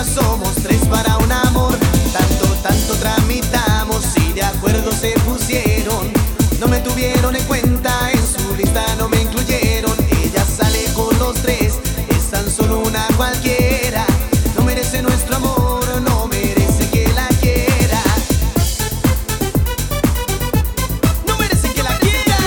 somos tres para un amor. Tanto tramitamos y de acuerdo se pusieron. No me tuvieron en cuenta, en su lista no me incluyeron. Ella sale con los tres, es tan solo una cualquiera. No merece nuestro amor, no merece que la quiera. No merece que la quiera.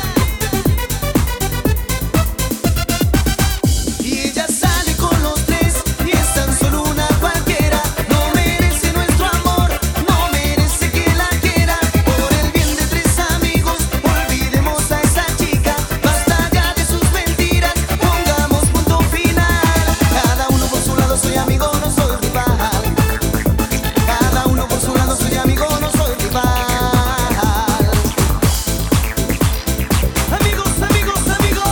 Y ella sale con los tres y es tan solo una cualquiera. No merece nuestro amor, no merece que la quiera. Por el bien de tres amigos, olvidemos a esa chica. Basta ya de sus mentiras, pongamos punto final. Cada uno por su lado, soy amigo, no soy rival. Cada uno por su lado, soy amigo, no soy rival. Amigos, amigos, amigos.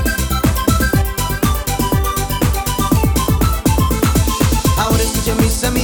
Ahora escuchen mis amigos.